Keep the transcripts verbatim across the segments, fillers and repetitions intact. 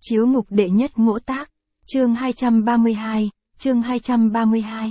Chiếu mục đệ nhất ngỗ tác, chương hai trăm ba mươi hai, chương hai trăm ba mươi hai.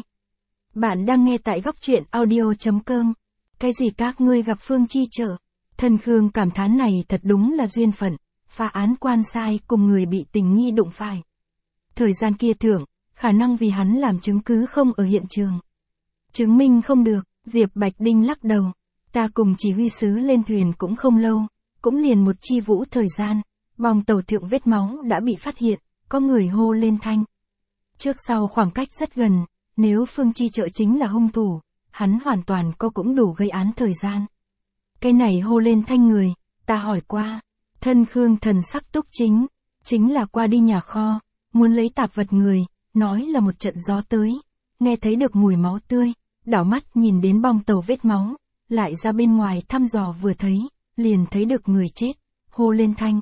Bạn đang nghe tại góc truyện audio.com. Cái gì các ngươi gặp Phương Chi Trợ? Thân Khương cảm thán này thật đúng là duyên phận, phá án quan sai cùng người bị tình nghi đụng phải. Thời gian kia thưởng, khả năng vì hắn làm chứng cứ không ở hiện trường. Chứng minh không được, Diệp Bạch Đinh lắc đầu. Ta cùng chỉ huy sứ lên thuyền cũng không lâu, cũng liền một chi vũ thời gian. Bong tàu thượng vết máu đã bị phát hiện, có người hô lên thanh. Trước sau khoảng cách rất gần, nếu Phương Chi Trợ chính là hung thủ, hắn hoàn toàn có cũng đủ gây án thời gian. Cái này hô lên thanh người, ta hỏi qua, Thân Khương thần sắc túc chính, chính là qua đi nhà kho, muốn lấy tạp vật người, nói là một trận gió tới, nghe thấy được mùi máu tươi, đảo mắt nhìn đến bong tàu vết máu, lại ra bên ngoài thăm dò vừa thấy, liền thấy được người chết, hô lên thanh.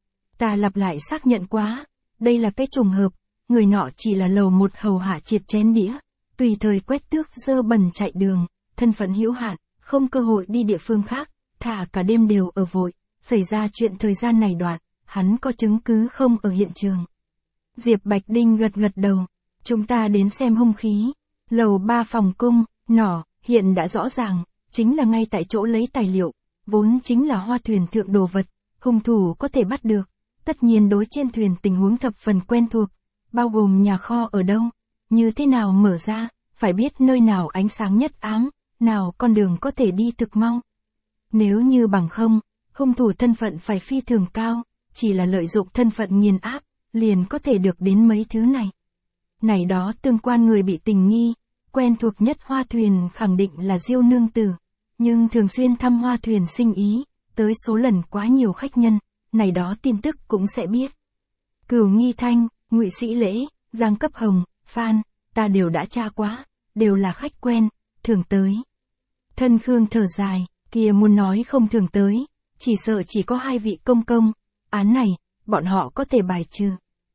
Ta lặp lại xác nhận quá, đây là cái trùng hợp, người nọ chỉ là lầu một hầu hạ triệt chén đĩa, tùy thời quét tước dơ bẩn chạy đường, thân phận hữu hạn, không cơ hội đi địa phương khác, thả cả đêm đều ở vội, xảy ra chuyện thời gian này đoạn, hắn có chứng cứ không ở hiện trường. Diệp Bạch Đinh gật gật đầu, chúng ta đến xem hung khí, lầu ba phòng cung, nỏ, hiện đã rõ ràng, chính là ngay tại chỗ lấy tài liệu, vốn chính là hoa thuyền thượng đồ vật, hung thủ có thể bắt được. Tất nhiên đối trên thuyền tình huống thập phần quen thuộc, bao gồm nhà kho ở đâu, như thế nào mở ra, phải biết nơi nào ánh sáng nhất ám, nào con đường có thể đi thực mau. Nếu như bằng không, hung thủ thân phận phải phi thường cao, chỉ là lợi dụng thân phận nghiền áp, liền có thể được đến mấy thứ này. Này đó tương quan người bị tình nghi, quen thuộc nhất hoa thuyền khẳng định là Diêu nương tử, nhưng thường xuyên thăm hoa thuyền sinh ý, tới số lần quá nhiều khách nhân. Này đó tin tức cũng sẽ biết. Cửu Nghi Thanh, Ngụy Sĩ Lễ, Giang Cấp Hồng, Phan, ta đều đã tra quá, đều là khách quen, thường tới. Thân Khương thở dài, kia muốn nói không thường tới, chỉ sợ chỉ có hai vị công công, án này, bọn họ có thể bài trừ.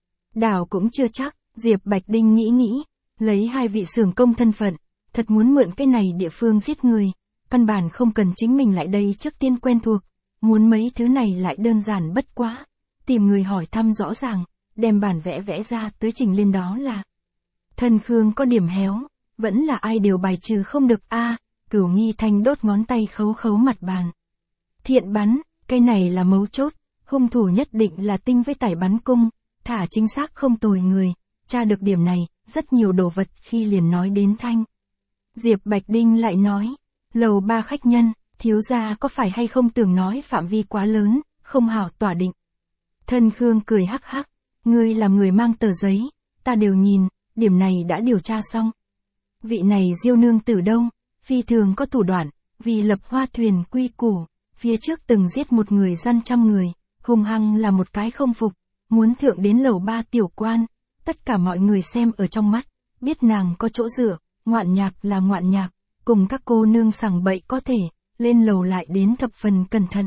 Đảo cũng chưa chắc, Diệp Bạch Đinh nghĩ nghĩ, lấy hai vị xưởng công thân phận, thật muốn mượn cái này địa phương giết người, căn bản không cần chính mình lại đây trước tiên quen thuộc. Muốn mấy thứ này lại đơn giản bất quá, tìm người hỏi thăm rõ ràng, đem bản vẽ vẽ ra tới trình lên đó là. Thân Khương có điểm héo, vẫn là ai đều bài trừ không được a. À, Cửu Nghi Thanh đốt ngón tay khấu khấu mặt bàn. Thiện bắn, cái này là mấu chốt, hung thủ nhất định là tinh với tải bắn cung, thả chính xác không tồi người, tra được điểm này, rất nhiều đồ vật khi liền nói đến thanh. Diệp Bạch Đinh lại nói, lầu ba khách nhân. Thiếu gia có phải hay không tưởng nói phạm vi quá lớn, không hảo tỏa định. Thân Khương cười hắc hắc, ngươi làm người mang tờ giấy, ta đều nhìn, điểm này đã điều tra xong. Vị này Diêu nương tử đâu, phi thường có thủ đoạn, vì lập hoa thuyền quy củ, phía trước từng giết một người gian trăm người, hung hăng là một cái không phục, muốn thượng đến lầu ba tiểu quan, tất cả mọi người xem ở trong mắt, biết nàng có chỗ dựa, ngoạn nhạc là ngoạn nhạc, cùng các cô nương sằng bậy có thể. Lên lầu lại đến thập phần cẩn thận.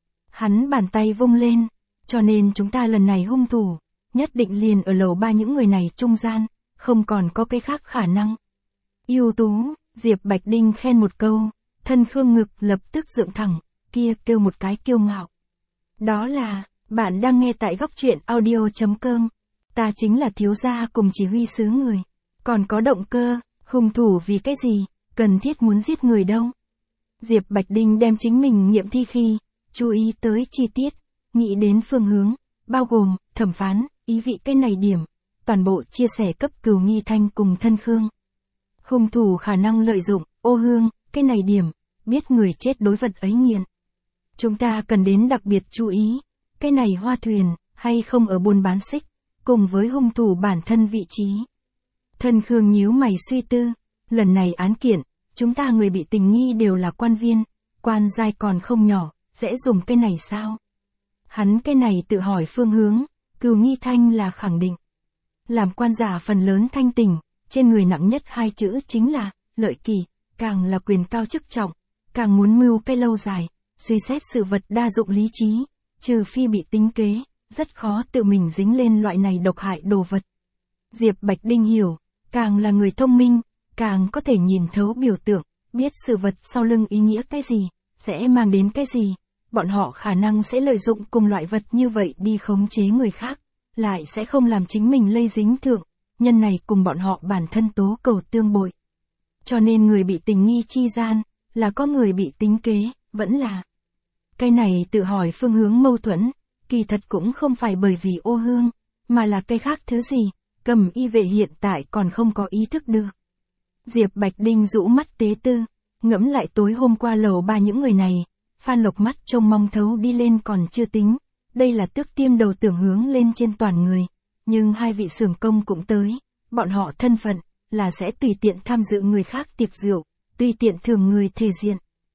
Hắn bàn tay vung lên, cho nên chúng ta lần này hung thủ, nhất định liền ở lầu ba những người này trung gian, không còn có cái khác khả năng. Ưu tú, Diệp Bạch Đinh khen một câu, Thân Khương ngực lập tức dựng thẳng, kia kêu một cái kiêu ngạo. Đó là, bạn đang nghe tại góc truyện audio.com, ta chính là thiếu gia cùng chỉ huy sứ người, còn có động cơ, hung thủ vì cái gì, cần thiết muốn giết người đâu. Diệp Bạch Đinh đem chính mình nghiệm thi khi, chú ý tới chi tiết, nghĩ đến phương hướng, bao gồm, thẩm phán, ý vị cái này điểm, toàn bộ chia sẻ cấp Cửu Nghi Thanh cùng Thân Khương. Hung thủ khả năng lợi dụng, ô hương, cái này điểm, biết người chết đối vật ấy nghiện. Chúng ta cần đến đặc biệt chú ý, cái này hoa thuyền, hay không ở buôn bán xích, cùng với hung thủ bản thân vị trí. Thân Khương nhíu mày suy tư, lần này án kiện. Chúng ta người bị tình nghi đều là quan viên, quan giai còn không nhỏ, dễ dùng cái này sao? Hắn cái này tự hỏi phương hướng, Cửu Nghi Thanh là khẳng định. Làm quan giả phần lớn thanh tỉnh, trên người nặng nhất hai chữ chính là, lợi kỳ, càng là quyền cao chức trọng, càng muốn mưu cái lâu dài, suy xét sự vật đa dụng lý trí, trừ phi bị tính kế, rất khó tự mình dính lên loại này độc hại đồ vật. Diệp Bạch Đinh hiểu, càng là người thông minh, càng có thể nhìn thấu biểu tượng, biết sự vật sau lưng ý nghĩa cái gì, sẽ mang đến cái gì, bọn họ khả năng sẽ lợi dụng cùng loại vật như vậy đi khống chế người khác, lại sẽ không làm chính mình lây dính thượng, nhân này cùng bọn họ bản thân tố cầu tương bội. Cho nên người bị tình nghi chi gian, là có người bị tính kế, vẫn là. Cái này tự hỏi phương hướng mâu thuẫn, kỳ thật cũng không phải bởi vì ô hương, mà là cái khác thứ gì, Cầm y vệ hiện tại còn không có ý thức được. Diệp Bạch Đinh rũ mắt tế tư, ngẫm lại tối hôm qua lầu ba những người này, Phan Lộc mắt trông mong thấu đi lên còn chưa tính, đây là tước tiêm đầu tưởng hướng lên trên toàn người, nhưng hai vị xưởng công cũng tới, bọn họ thân phận, là sẽ tùy tiện tham dự người khác tiệc rượu, tùy tiện thường người thể diện.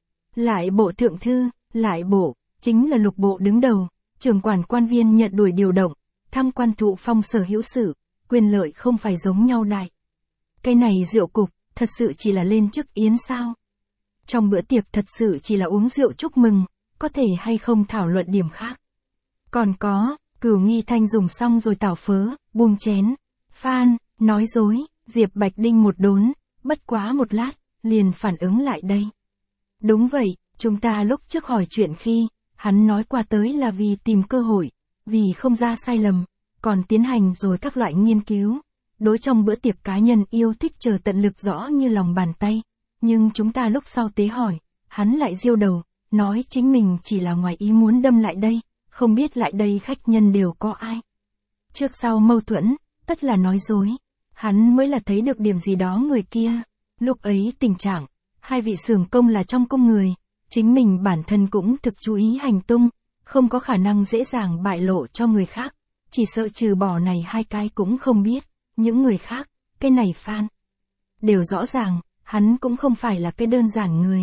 Lại bộ thượng thư, lại bộ, chính là lục bộ đứng đầu, trưởng quản quan viên nhận đuổi điều động, tham quan thụ phong sở hữu sự, quyền lợi không phải giống nhau đại. Cái này rượu cục, thật sự chỉ là lên chức yến sao? Trong bữa tiệc thật sự chỉ là uống rượu chúc mừng, có thể hay không thảo luận điểm khác. Còn có, Cửu Nghi Thanh dùng xong rồi tảo phớ, buông chén. Phan, nói dối, Diệp Bạch Đinh một đốn, bất quá một lát, liền phản ứng lại đây. Đúng vậy, chúng ta lúc trước hỏi chuyện khi, hắn nói qua tới là vì tìm cơ hội, vì không ra sai lầm, còn tiến hành rồi các loại nghiên cứu. Đối trong bữa tiệc cá nhân yêu thích chờ tận lực rõ như lòng bàn tay. Nhưng chúng ta lúc sau tế hỏi, hắn lại diêu đầu, nói chính mình chỉ là ngoài ý muốn đâm lại đây, không biết lại đây khách nhân đều có ai. Trước sau mâu thuẫn, tất là nói dối. Hắn mới là thấy được điểm gì đó người kia. Lúc ấy tình trạng, hai vị xưởng công là trong công người, chính mình bản thân cũng thực chú ý hành tung, không có khả năng dễ dàng bại lộ cho người khác, chỉ sợ trừ bỏ này hai cái cũng không biết, những người khác, cái này Phan. Đều rõ ràng, hắn cũng không phải là cái đơn giản người.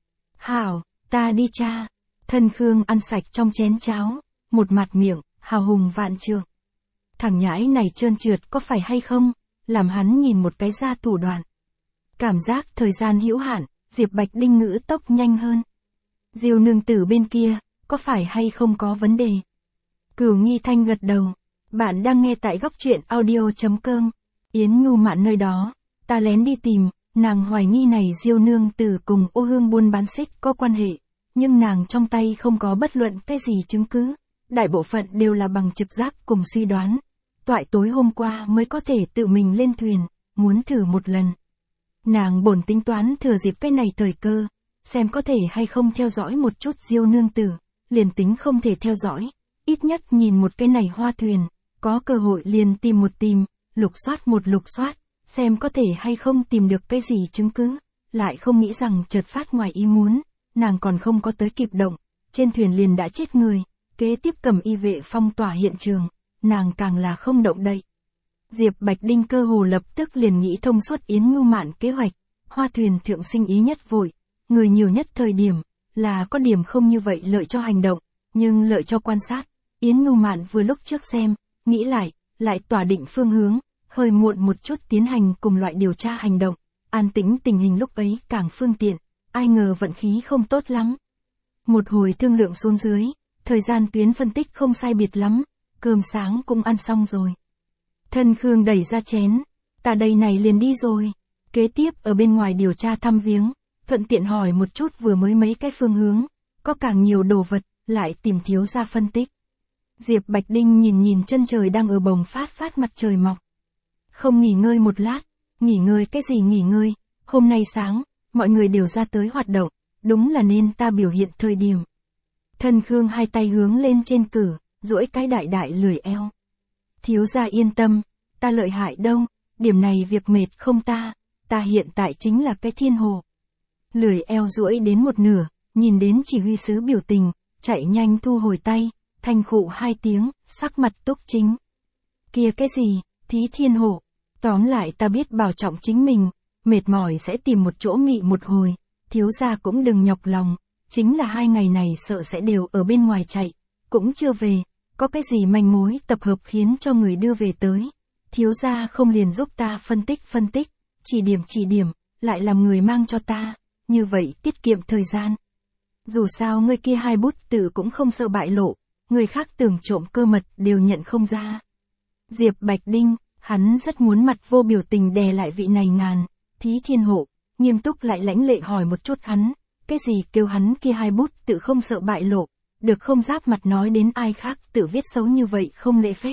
Hảo, ta đi cha. Thân Khương ăn sạch trong chén cháo, một mặt miệng, hào hùng vạn trượng. Thằng nhãi này trơn trượt có phải hay không, làm hắn nhìn một cái ra thủ đoạn. Cảm giác thời gian hữu hạn, Diệp Bạch Đinh ngữ tốc nhanh hơn. Diêu nương tử bên kia, có phải hay không có vấn đề? Cửu Nghi Thanh gật đầu. Bạn đang nghe tại góc truyện audio chấm com. Yến Nhu Mạn nơi đó, ta lén đi tìm, nàng hoài nghi này Diêu nương tử cùng ô hương buôn bán xích có quan hệ, nhưng nàng trong tay không có bất luận cái gì chứng cứ, đại bộ phận đều là bằng trực giác cùng suy đoán. Toại tối hôm qua mới có thể tự mình lên thuyền, muốn thử một lần. Nàng bổn tính toán thừa dịp cái này thời cơ, xem có thể hay không theo dõi một chút Diêu nương tử, liền tính không thể theo dõi, ít nhất nhìn một cái này hoa thuyền, có cơ hội liền tìm một tìm, lục soát một lục soát, xem có thể hay không tìm được cái gì chứng cứ, lại không nghĩ rằng chợt phát ngoài ý muốn, nàng còn không có tới kịp động, trên thuyền liền đã chết người, kế tiếp Cầm y vệ phong tỏa hiện trường, nàng càng là không động đậy. Diệp Bạch Đinh cơ hồ lập tức liền nghĩ thông suốt Yến Nhu Mạn kế hoạch, hoa thuyền thượng sinh ý nhất vội, người nhiều nhất thời điểm, là có điểm không như vậy lợi cho hành động, nhưng lợi cho quan sát. Yến Nhu Mạn vừa lúc trước xem, nghĩ lại, lại tỏa định phương hướng, hơi muộn một chút tiến hành cùng loại điều tra hành động, an tĩnh tình hình lúc ấy càng phương tiện, ai ngờ vận khí không tốt lắm. Một hồi thương lượng xuống dưới, thời gian tuyến phân tích không sai biệt lắm, cơm sáng cũng ăn xong rồi. Thân Khương đẩy ra chén, ta đây này liền đi rồi, kế tiếp ở bên ngoài điều tra thăm viếng, thuận tiện hỏi một chút vừa mới mấy cái phương hướng, có càng nhiều đồ vật, lại tìm thiếu ra phân tích. Diệp Bạch Đinh nhìn nhìn chân trời đang ở bồng phát phát mặt trời mọc. Không nghỉ ngơi một lát, nghỉ ngơi cái gì nghỉ ngơi, hôm nay sáng, mọi người đều ra tới hoạt động, đúng là nên ta biểu hiện thời điểm. Thân Khương hai tay hướng lên trên cử, duỗi cái đại đại lười eo. Thiếu gia yên tâm, ta lợi hại đâu, điểm này việc mệt không ta, ta hiện tại chính là cái thiên hồ. Lười eo duỗi đến một nửa, nhìn đến chỉ huy sứ biểu tình, chạy nhanh thu hồi tay, thanh khụ hai tiếng, sắc mặt túc chính. Kia cái gì, thí thiên hồ, tóm lại ta biết bảo trọng chính mình, mệt mỏi sẽ tìm một chỗ mị một hồi, thiếu gia cũng đừng nhọc lòng, chính là hai ngày này sợ sẽ đều ở bên ngoài chạy, cũng chưa về, có cái gì manh mối tập hợp khiến cho người đưa về tới, thiếu gia không liền giúp ta phân tích phân tích, chỉ điểm chỉ điểm, lại làm người mang cho ta, như vậy tiết kiệm thời gian. Dù sao người kia hai bút tử cũng không sợ bại lộ, người khác tưởng trộm cơ mật đều nhận không ra. Diệp Bạch Đinh, hắn rất muốn mặt vô biểu tình đè lại vị này ngàn, thí thiên hộ, nghiêm túc lại lãnh lệ hỏi một chút hắn, cái gì kêu hắn kia hai bút tự không sợ bại lộ, được không giáp mặt nói đến ai khác tự viết xấu như vậy không lễ phép,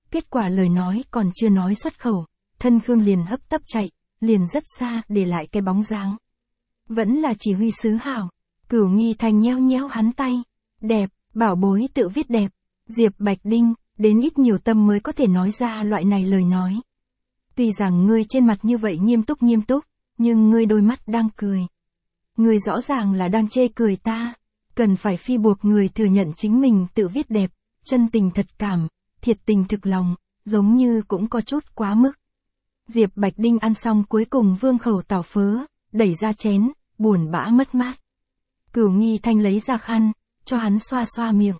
Kết quả lời nói còn chưa nói xuất khẩu, Thân Khương liền hấp tấp chạy, liền rất xa để lại cái bóng dáng. Vẫn là chỉ huy sứ hảo. Cửu Nghi Thanh nheo nheo hắn tay. Đẹp, bảo bối tự viết đẹp. Diệp Bạch Đinh, đến ít nhiều tâm mới có thể nói ra loại này lời nói. Tuy rằng ngươi trên mặt như vậy nghiêm túc nghiêm túc, nhưng ngươi đôi mắt đang cười. Ngươi rõ ràng là đang chê cười ta. Cần phải phi buộc người thừa nhận chính mình tự viết đẹp, chân tình thật cảm, thiệt tình thực lòng, giống như cũng có chút quá mức. Diệp Bạch Đinh ăn xong cuối cùng vương khẩu tảo phớ, đẩy ra chén, buồn bã mất mát. Cửu Nghi Thanh lấy ra khăn, cho hắn xoa xoa miệng.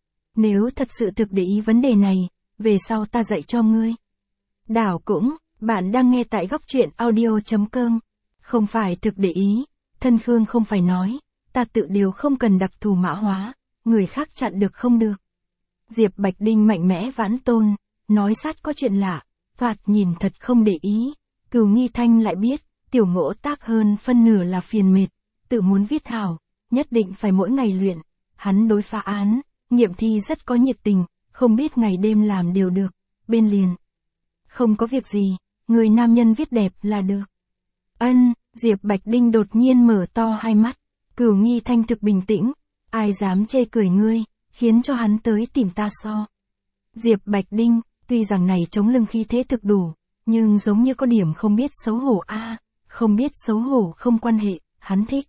Nếu thật sự thực để ý vấn đề này, về sau ta dạy cho ngươi. Đảo cũng, bạn đang nghe tại góc truyện audio chấm com. Không phải thực để ý, Thân Khương không phải nói, ta tự điều không cần đặc thù mã hóa, người khác chặn được không được. Diệp Bạch Đinh mạnh mẽ vãn tôn, nói sát có chuyện lạ, phạt nhìn thật không để ý. Cửu Nghi Thanh lại biết, tiểu ngỗ tác hơn phân nửa là phiền mệt, tự muốn viết hảo, nhất định phải mỗi ngày luyện. Hắn đối phá án, nghiệm thi rất có nhiệt tình, không biết ngày đêm làm đều được, bên liền. Không có việc gì, người nam nhân viết đẹp là được. Ân, Diệp Bạch Đinh đột nhiên mở to hai mắt. Cửu Nghi Thanh thực bình tĩnh, ai dám chê cười ngươi, khiến cho hắn tới tìm ta so. Diệp Bạch Đinh, tuy rằng này chống lưng khí thế thực đủ, nhưng giống như có điểm không biết xấu hổ a, không biết xấu hổ không quan hệ, hắn thích.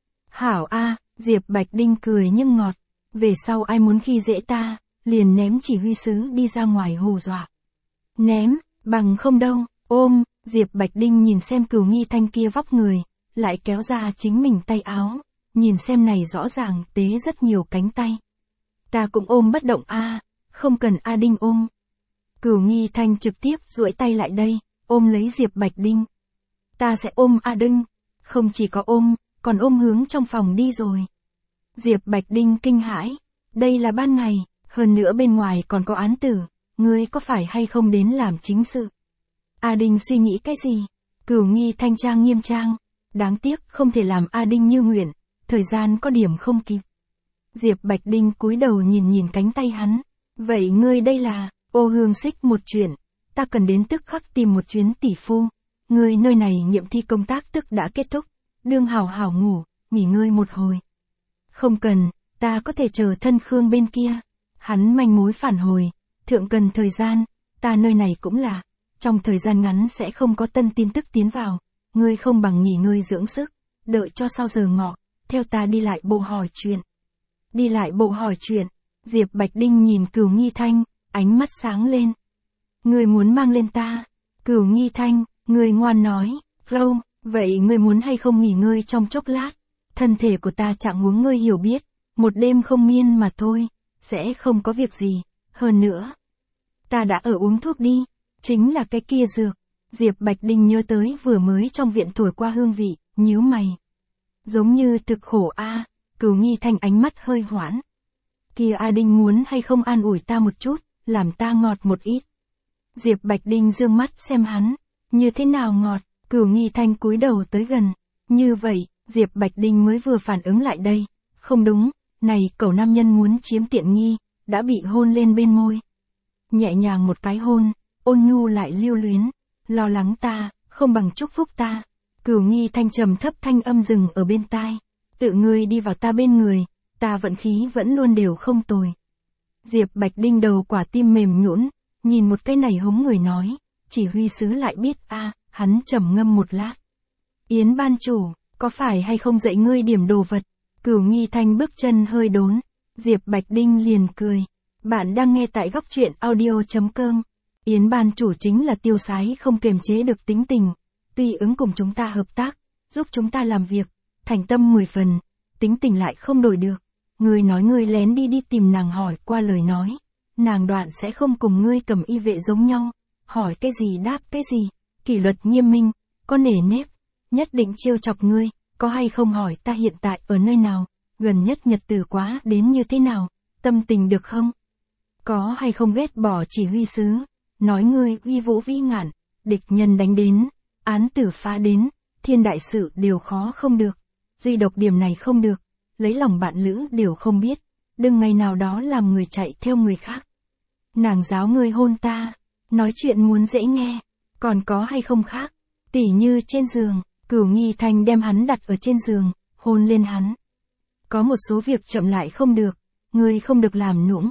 Hảo a, Diệp Bạch Đinh cười nhưng ngọt, về sau ai muốn khi dễ ta, liền ném chỉ huy sứ đi ra ngoài hù dọa. Ném, bằng không đâu, ôm, Diệp Bạch Đinh nhìn xem Cửu Nghi Thanh kia vóc người, lại kéo ra chính mình tay áo, nhìn xem này rõ ràng tế rất nhiều cánh tay. Ta cũng ôm bất động a, không cần A Đinh ôm. Cửu Nghi Thanh trực tiếp duỗi tay lại đây, ôm lấy Diệp Bạch Đinh. Ta sẽ ôm A Đinh, không chỉ có ôm, còn ôm hướng trong phòng đi rồi. Diệp Bạch Đinh kinh hãi, đây là ban ngày, hơn nữa bên ngoài còn có án tử, ngươi có phải hay không đến làm chính sự? A Đinh suy nghĩ cái gì? Cửu Nghi Thanh trang nghiêm trang, đáng tiếc không thể làm A Đinh như nguyện, thời gian có điểm không kịp. Diệp Bạch Đinh cúi đầu nhìn nhìn cánh tay hắn, vậy ngươi đây là, ô hương xích một chuyện, ta cần đến tức khắc tìm một chuyến tỷ phu. Ngươi nơi này nghiệm thi công tác tức đã kết thúc, đương hảo hảo ngủ, nghỉ ngơi một hồi. Không cần, ta có thể chờ Thân Khương bên kia. Hắn manh mối phản hồi, thượng cần thời gian, ta nơi này cũng là, trong thời gian ngắn sẽ không có tân tin tức tiến vào, ngươi không bằng nghỉ ngơi dưỡng sức, đợi cho sau giờ ngọ, theo ta đi lại bộ hỏi chuyện. Đi lại bộ hỏi chuyện, Diệp Bạch Đinh nhìn Cửu Nghi Thanh, ánh mắt sáng lên. Ngươi muốn mang lên ta? Cửu Nghi Thanh, ngươi ngoan nói, không, vậy ngươi muốn hay không nghỉ ngơi trong chốc lát? Thân thể của ta trạng huống ngươi hiểu biết, một đêm không miên mà thôi, sẽ không có việc gì, hơn nữa. Ta đã ở uống thuốc đi, chính là cái kia dược. Diệp Bạch Đinh nhớ tới vừa mới trong viện thổi qua hương vị, nhíu mày. Giống như thực khổ a. Cửu Nghi Thanh ánh mắt hơi hoãn. Kia A Đinh muốn hay không an ủi ta một chút, làm ta ngọt một ít. Diệp Bạch Đinh dương mắt xem hắn, như thế nào ngọt? Cửu Nghi Thanh cúi đầu tới gần. Như vậy, Diệp Bạch Đinh mới vừa phản ứng lại đây. Không đúng, này cẩu nam nhân muốn chiếm tiện nghi, đã bị hôn lên bên môi. Nhẹ nhàng một cái hôn, ôn nhu lại lưu luyến. Lo lắng ta, không bằng chúc phúc ta. Cửu Nghi Thanh trầm thấp thanh âm dừng ở bên tai. Tự ngươi đi vào ta bên người, ta vận khí vẫn luôn đều không tồi. Diệp Bạch Đinh đầu quả tim mềm nhũn, nhìn một cái này hống người nói, chỉ huy sứ lại biết a, à, hắn trầm ngâm một lát. Yến ban chủ, có phải hay không dạy ngươi điểm đồ vật? Cửu Nghi Thanh bước chân hơi đốn, Diệp Bạch Đinh liền cười. Bạn đang nghe tại góc truyện audio chấm com. Yến ban chủ chính là tiêu sái không kiềm chế được tính tình, tuy ứng cùng chúng ta hợp tác, giúp chúng ta làm việc, thành tâm mười phần, tính tình lại không đổi được. Ngươi nói ngươi lén đi đi tìm nàng hỏi qua lời nói, nàng đoạn sẽ không cùng ngươi cầm y vệ giống nhau, hỏi cái gì đáp cái gì, kỷ luật nghiêm minh, có nể nếp, nhất định trêu chọc ngươi, có hay không hỏi ta hiện tại ở nơi nào, gần nhất nhật từ quá đến như thế nào, tâm tình được không? Có hay không ghét bỏ chỉ huy sứ, nói ngươi uy vũ vĩ ngạn, địch nhân đánh đến, án tử phá đến, thiên đại sự đều khó không được, duy độc điểm này không được, lấy lòng bạn lữ đều không biết, đừng ngày nào đó làm người chạy theo người khác. Nàng giáo ngươi hôn ta, nói chuyện muốn dễ nghe, còn có hay không khác, tỉ như trên giường, Cửu Nghi Thanh đem hắn đặt ở trên giường, hôn lên hắn. Có một số việc chậm lại không được, ngươi không được làm nũng.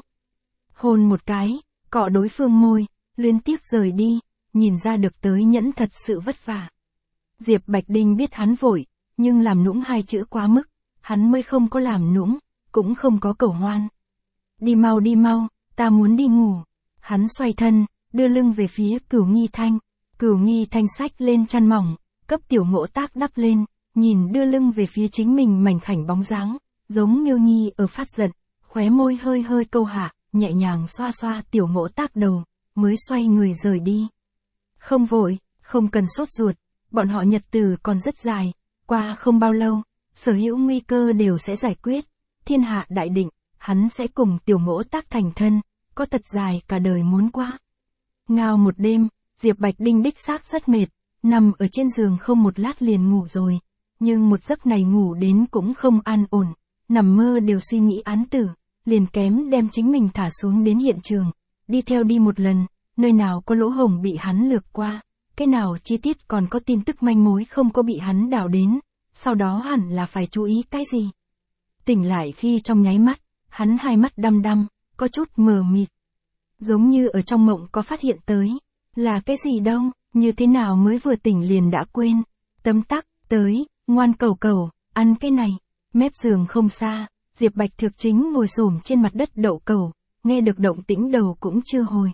Hôn một cái, cọ đối phương môi, luyến tiếc rời đi, nhìn ra được tới nhẫn thật sự vất vả. Diệp Bạch Đinh biết hắn vội, nhưng làm nũng hai chữ quá mức, hắn mới không có làm nũng, cũng không có cầu hoan. Đi mau đi mau, ta muốn đi ngủ. Hắn xoay thân, đưa lưng về phía Cửu Nghi Thanh. Cửu Nghi Thanh xách lên chăn mỏng, cấp Tiểu Ngỗ Tác đắp lên, nhìn đưa lưng về phía chính mình mảnh khảnh bóng dáng, giống Miêu Nhi ở phát giận, khóe môi hơi hơi câu hạ, nhẹ nhàng xoa xoa Tiểu Ngỗ Tác đầu, mới xoay người rời đi. Không vội, không cần sốt ruột, bọn họ nhật tử còn rất dài, qua không bao lâu, sở hữu nguy cơ đều sẽ giải quyết, thiên hạ đại định, hắn sẽ cùng Tiểu Ngỗ Tác thành thân, có thật dài cả đời muốn qua. Ngao một đêm, Diệp Bạch Đinh đích xác rất mệt, nằm ở trên giường không một lát liền ngủ rồi, nhưng một giấc này ngủ đến cũng không an ổn, nằm mơ đều suy nghĩ án tử, liền kém đem chính mình thả xuống đến hiện trường, đi theo đi một lần, nơi nào có lỗ hổng bị hắn lược qua, cái nào chi tiết còn có tin tức manh mối không có bị hắn đào đến, sau đó hẳn là phải chú ý cái gì. Tỉnh lại khi trong nháy mắt, hắn hai mắt đăm đăm, có chút mờ mịt. Giống như ở trong mộng có phát hiện tới, là cái gì đâu, như thế nào mới vừa tỉnh liền đã quên. Tấm tắc, tới, ngoan cầu cầu, ăn cái này. Mép giường không xa, Diệp Bạch Thực chính ngồi xổm trên mặt đất đậu cầu, nghe được động tĩnh đầu cũng chưa hồi.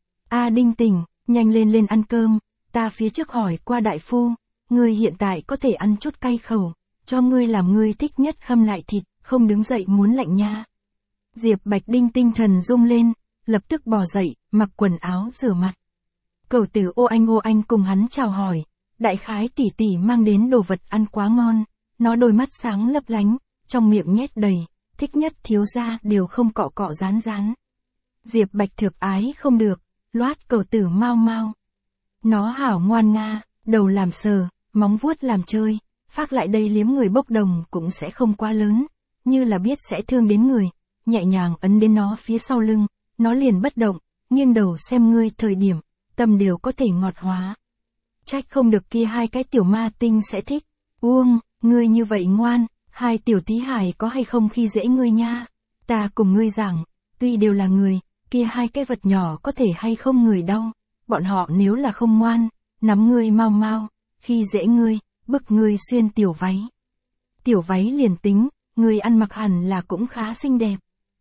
A Đinh tỉnh, nhanh lên lên ăn cơm, ta phía trước hỏi qua đại phu, ngươi hiện tại có thể ăn chút cay khẩu, cho ngươi làm ngươi thích nhất hâm lại thịt, không đứng dậy muốn lạnh nha. Diệp Bạch Đinh tinh thần rung lên, lập tức bò dậy, mặc quần áo rửa mặt. Cẩu tử Ô Anh Ô Anh cùng hắn chào hỏi, đại khái tỷ tỷ mang đến đồ vật ăn quá ngon, nó đôi mắt sáng lấp lánh, trong miệng nhét đầy, thích nhất thiếu gia đều không cọ cọ rán rán. Diệp Bạch Thực ái không được, loát cẩu tử mau mau. Nó hảo ngoan nga, đầu làm sờ, móng vuốt làm chơi, phát lại đây liếm người bốc đồng cũng sẽ không quá lớn, như là biết sẽ thương đến người, nhẹ nhàng ấn đến nó phía sau lưng, nó liền bất động, nghiêng đầu xem ngươi thời điểm, tâm đều có thể ngọt hóa. Trách không được kia hai cái tiểu ma tinh sẽ thích, Uông, ngươi như vậy ngoan, hai tiểu tí hải có hay không khi dễ ngươi nha, ta cùng ngươi giảng, tuy đều là người, kia hai cái vật nhỏ có thể hay không người đau, bọn họ nếu là không ngoan, nắm ngươi mau mau, khi dễ ngươi, bức ngươi xuyên tiểu váy. Tiểu váy liền tính, ngươi ăn mặc hẳn là cũng khá xinh đẹp.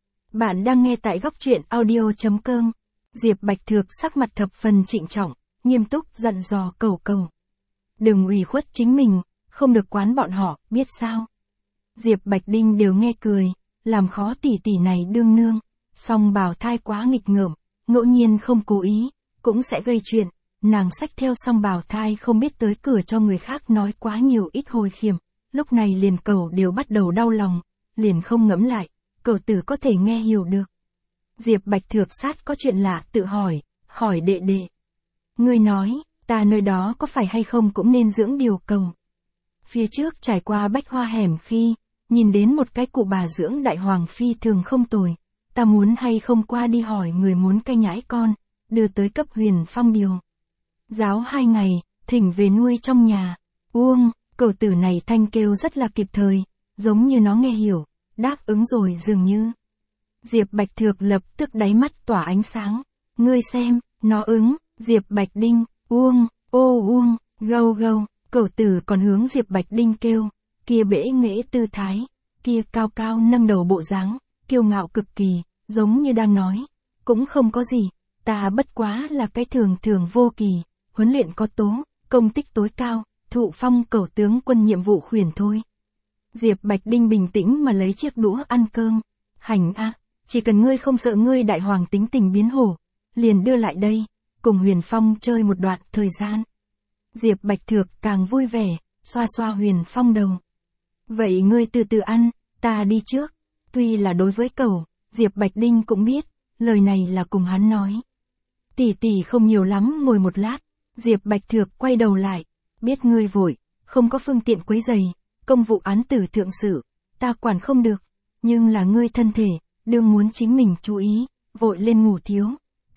Bạn đang nghe tại góc truyện audio chấm com. Diệp Bạch Thược sắc mặt thập phần trịnh trọng, nghiêm túc dặn dò cầu cầu. Đừng ủy khuất chính mình, không được quán bọn họ, biết sao. Diệp Bạch Đinh đều nghe cười, làm khó tỷ tỷ này đương nương, song bào thai quá nghịch ngợm, ngẫu nhiên không cố ý, cũng sẽ gây chuyện, nàng xách theo song bào thai không biết tới cửa cho người khác nói quá nhiều ít hồi khiểm, lúc này liền cầu đều bắt đầu đau lòng, liền không ngẫm lại, cầu tử có thể nghe hiểu được. Diệp Bạch Thược sát có chuyện lạ tự hỏi, hỏi đệ đệ. Ngươi nói, ta nơi đó có phải hay không cũng nên dưỡng điều cầu. Phía trước trải qua bách hoa hẻm khi, nhìn đến một cái cụ bà dưỡng đại hoàng phi thường không tồi, ta muốn hay không qua đi hỏi người muốn canh nhãi con, đưa tới cấp Huyền Phong điều. Giáo hai ngày, thỉnh về nuôi trong nhà. Uông, cẩu tử này thanh kêu rất là kịp thời, giống như nó nghe hiểu, đáp ứng rồi dường như. Diệp Bạch Thược lập tức đáy mắt tỏa ánh sáng. Ngươi xem, nó ứng, Diệp Bạch Đinh, Uông, ô Uông, gâu gâu, cẩu tử còn hướng Diệp Bạch Đinh kêu, kia bể nghễ tư thái, kia cao cao nâng đầu bộ dáng, kiêu ngạo cực kỳ, giống như đang nói, cũng không có gì, ta bất quá là cái thường thường vô kỳ, huấn luyện có tố, công tích tối cao, thụ phong cẩu tướng quân nhiệm vụ khuyển thôi. Diệp Bạch Đinh bình tĩnh mà lấy chiếc đũa ăn cơm, hành a, chỉ cần ngươi không sợ ngươi đại hoàng tính tình biến hổ, liền đưa lại đây, cùng Huyền Phong chơi một đoạn thời gian. Diệp Bạch Thược càng vui vẻ, xoa xoa Huyền Phong đầu. Vậy ngươi từ từ ăn, ta đi trước. Tuy là đối với cẩu, Diệp Bạch Đinh cũng biết, lời này là cùng hắn nói. Tỷ tỷ không nhiều lắm ngồi một lát, Diệp Bạch Thược quay đầu lại, biết ngươi vội, không có phương tiện quấy giày, công vụ án tử thượng sự, ta quản không được, nhưng là ngươi thân thể, đương muốn chính mình chú ý, vội lên ngủ thiếu,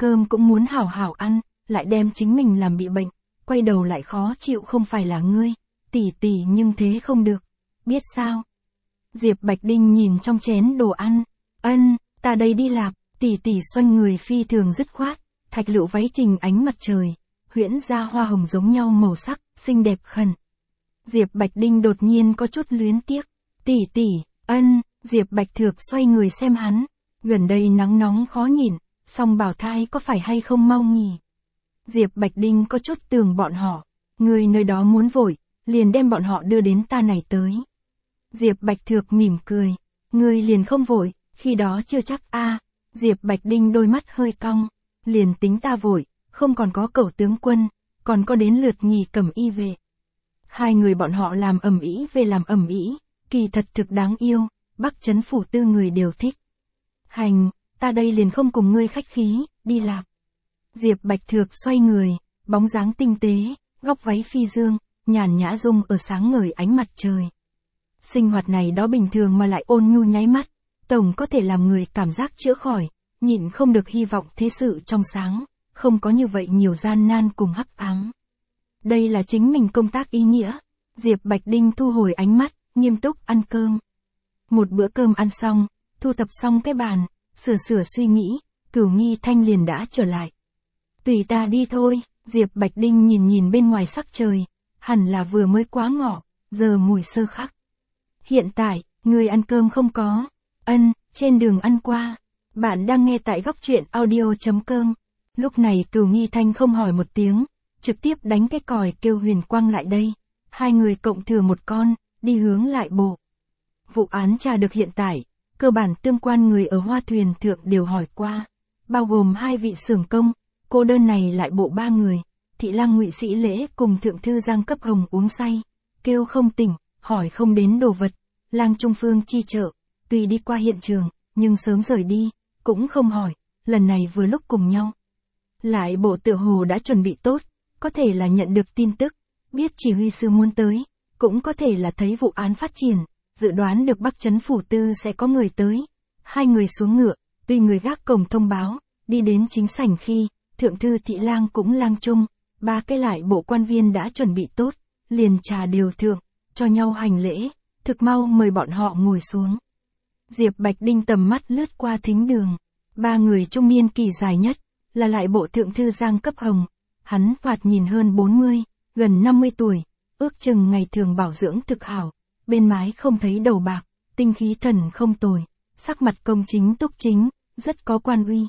cơm cũng muốn hảo hảo ăn, lại đem chính mình làm bị bệnh, quay đầu lại khó chịu không phải là ngươi, tỷ tỷ nhưng thế không được, biết sao? Diệp Bạch Đinh nhìn trong chén đồ ăn, ân, ta đây đi lạp, tỷ tỷ xoay người phi thường dứt khoát, thạch lựu váy trình ánh mặt trời, huyễn ra hoa hồng giống nhau màu sắc, xinh đẹp khẩn. Diệp Bạch Đinh đột nhiên có chút luyến tiếc, tỷ tỷ, ân, Diệp Bạch Thược xoay người xem hắn, gần đây nắng nóng khó nhìn, song bảo thai có phải hay không mau nhỉ? Diệp Bạch Đinh có chút tưởng bọn họ, người nơi đó muốn vội, liền đem bọn họ đưa đến ta này tới. Diệp Bạch Thược mỉm cười, người liền không vội, khi đó chưa chắc a. Diệp Bạch Đinh đôi mắt hơi cong, liền tính ta vội, không còn có cẩu tướng quân, còn có đến lượt nhì cẩm y về. Hai người bọn họ làm ầm ĩ về làm ầm ĩ, kỳ thật thực đáng yêu, Bắc Trấn phủ tư người đều thích. Hành, ta đây liền không cùng ngươi khách khí, đi lạp. Diệp Bạch Thược xoay người, bóng dáng tinh tế, góc váy phi dương, nhàn nhã rung ở sáng ngời ánh mặt trời. Sinh hoạt này đó bình thường mà lại ôn nhu nháy mắt, tổng có thể làm người cảm giác chữa khỏi, nhịn không được hy vọng thế sự trong sáng, không có như vậy nhiều gian nan cùng hắc ám. Đây là chính mình công tác ý nghĩa. Diệp Bạch Đinh thu hồi ánh mắt, nghiêm túc ăn cơm. Một bữa cơm ăn xong, thu thập xong cái bàn, sửa sửa suy nghĩ, Cửu Nghi Thanh liền đã trở lại. Tùy ta đi thôi, Diệp Bạch Đinh nhìn nhìn bên ngoài sắc trời, hẳn là vừa mới quá ngọ, giờ mùi sơ khắc. Hiện tại, người ăn cơm không có? Ân, trên đường ăn qua. Bạn đang nghe tại góc truyện audio.com. Lúc này Cửu Nghi Thanh không hỏi một tiếng, trực tiếp đánh cái còi kêu Huyền Quang lại đây. Hai người cộng thừa một con, đi hướng lại bộ. Vụ án tra được hiện tại, cơ bản tương quan người ở Hoa Thuyền Thượng đều hỏi qua, bao gồm hai vị xưởng công, cô đơn này lại bộ ba người, Thị Lang Ngụy Sĩ Lễ cùng Thượng thư Giang Cấp Hồng uống say, kêu không tỉnh, hỏi không đến đồ vật, Lang Trung Phương chi trợ, tùy đi qua hiện trường, nhưng sớm rời đi, cũng không hỏi, lần này vừa lúc cùng nhau. Lại bộ tựa hồ đã chuẩn bị tốt, có thể là nhận được tin tức, biết chỉ huy sư muốn tới, cũng có thể là thấy vụ án phát triển, dự đoán được Bắc Trấn phủ tư sẽ có người tới. Hai người xuống ngựa, tuy người gác cổng thông báo, đi đến chính sảnh khi, Thượng thư Thị Lang cũng lang trung, ba cái lại bộ quan viên đã chuẩn bị tốt, liền trà đều thượng, cho nhau hành lễ, thực mau mời bọn họ ngồi xuống. Diệp Bạch Đinh tầm mắt lướt qua thính đường, ba người trung niên kỳ dài nhất, là lại bộ Thượng thư Giang Cấp Hồng, hắn thoạt nhìn hơn bốn mươi, gần năm mươi tuổi, ước chừng ngày thường bảo dưỡng thực hảo, bên mái không thấy đầu bạc, tinh khí thần không tồi, sắc mặt công chính túc chính, rất có quan uy.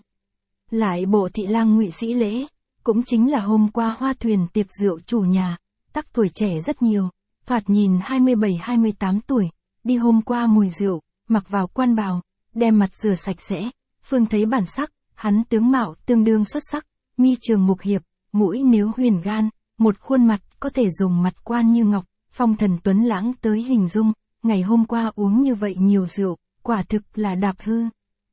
Lại bộ Thị Lang Ngụy Sĩ Lễ, cũng chính là hôm qua Hoa Thuyền tiệc rượu chủ nhà, tắc tuổi trẻ rất nhiều, thoạt nhìn hai mươi bảy hai mươi tám tuổi, đi hôm qua mùi rượu, mặc vào quan bào, đem mặt rửa sạch sẽ, phương thấy bản sắc, hắn tướng mạo tương đương xuất sắc, mi trường mục hiệp, mũi nếu huyền gan, một khuôn mặt có thể dùng mặt quan như ngọc, phong thần tuấn lãng tới hình dung, ngày hôm qua uống như vậy nhiều rượu, quả thực là đạp hư.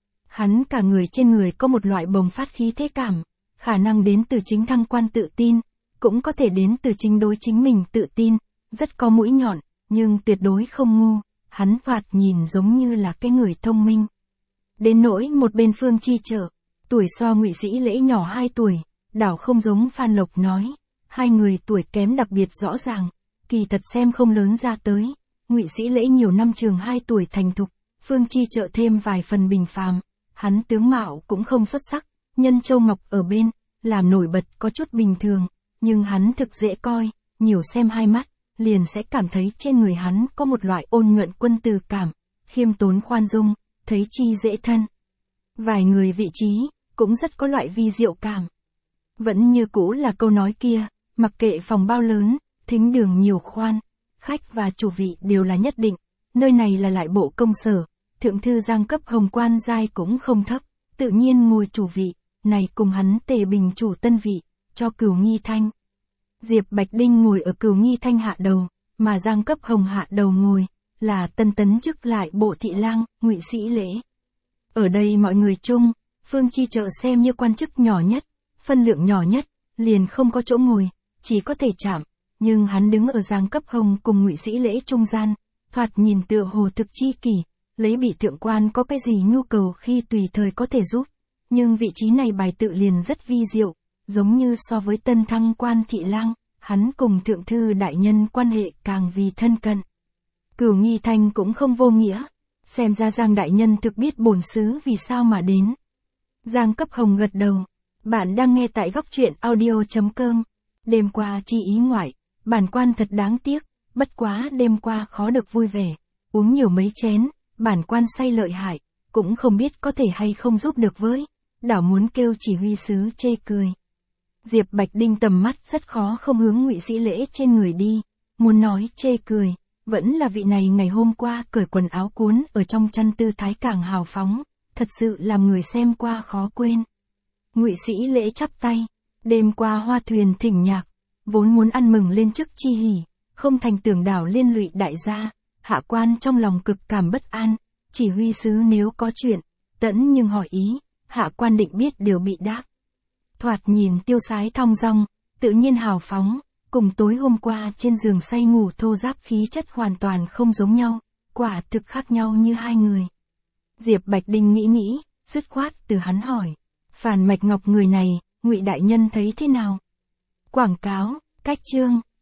Hắn cả người trên người có một loại bồng phát khí thế cảm, khả năng đến từ chính thăng quan tự tin, cũng có thể đến từ chính đối chính mình tự tin, rất có mũi nhọn, nhưng tuyệt đối không ngu, hắn thoạt nhìn giống như là cái người thông minh. Đến nỗi một bên Phương Chi Trợ, tuổi so Ngụy Sĩ Lễ nhỏ hai tuổi, đảo không giống Phan Lộc nói, hai người tuổi kém đặc biệt rõ ràng, kỳ thật xem không lớn ra tới, Ngụy Sĩ Lễ nhiều năm trường hai tuổi thành thục, Phương Chi Trợ thêm vài phần bình phàm, hắn tướng mạo cũng không xuất sắc, nhân châu ngọc ở bên, làm nổi bật có chút bình thường, nhưng hắn thực dễ coi, nhiều xem hai mắt, liền sẽ cảm thấy trên người hắn có một loại ôn nhuận quân từ cảm, khiêm tốn khoan dung, thấy chi dễ thân. Vài người vị trí, cũng rất có loại vi diệu cảm. Vẫn như cũ là câu nói kia, mặc kệ phòng bao lớn, thính đường nhiều khoan, khách và chủ vị đều là nhất định, nơi này là lại bộ công sở, Thượng thư Giang Cấp Hồng quan giai cũng không thấp, tự nhiên ngồi chủ vị, này cùng hắn Tề Bình chủ tân vị, cho Cửu Nghi Thanh. Diệp Bạch Đinh ngồi ở Cửu Nghi Thanh hạ đầu, mà Giang Cấp Hồng hạ đầu ngồi, là tân tấn chức lại bộ Thị Lang, Ngụy Sĩ Lễ. Ở đây mọi người chung, Phương Chi Trợ xem như quan chức nhỏ nhất, phân lượng nhỏ nhất, liền không có chỗ ngồi, chỉ có thể chạm, nhưng hắn đứng ở Giang Cấp Hồng cùng Ngụy Sĩ Lễ trung gian, thoạt nhìn tựa hồ thực chi kỷ, lấy bị thượng quan có cái gì nhu cầu khi tùy thời có thể giúp. Nhưng vị trí này bài tự liền rất vi diệu, giống như so với tân thăng quan thị lang, hắn cùng thượng thư đại nhân quan hệ càng vì thân cận. Cửu Nghi Thanh cũng không vô nghĩa, xem ra Giang đại nhân thực biết bổn xứ vì sao mà đến. Giang Cấp Hồng gật đầu, bạn đang nghe tại góc truyện audio chấm com. Đêm qua chi ý ngoại, bản quan thật đáng tiếc, bất quá đêm qua khó được vui vẻ, uống nhiều mấy chén, bản quan say lợi hại, cũng không biết có thể hay không giúp được với. Đảo muốn kêu chỉ huy sứ chê cười. Diệp Bạch Đinh tầm mắt rất khó không hướng Ngụy Sĩ Lễ trên người đi, muốn nói chê cười, vẫn là vị này ngày hôm qua cởi quần áo cuốn ở trong chăn tư thái càng hào phóng, thật sự làm người xem qua khó quên. Ngụy Sĩ Lễ chắp tay, đêm qua hoa thuyền thỉnh nhạc, vốn muốn ăn mừng lên chức chi hỉ, không thành tưởng đảo liên lụy đại gia, hạ quan trong lòng cực cảm bất an, chỉ huy sứ nếu có chuyện, tẫn nhưng hỏi ý, hạ quan định biết đều bị đáp. Thoạt nhìn tiêu sái thong dong, tự nhiên hào phóng, cùng tối hôm qua trên giường say ngủ thô ráp khí chất hoàn toàn không giống nhau, quả thực khác nhau như hai người. Diệp Bạch Đinh nghĩ nghĩ, dứt khoát từ hắn hỏi, Phàn Mạch Ngọc người này, Ngụy đại nhân thấy thế nào? Quảng cáo, cách chương.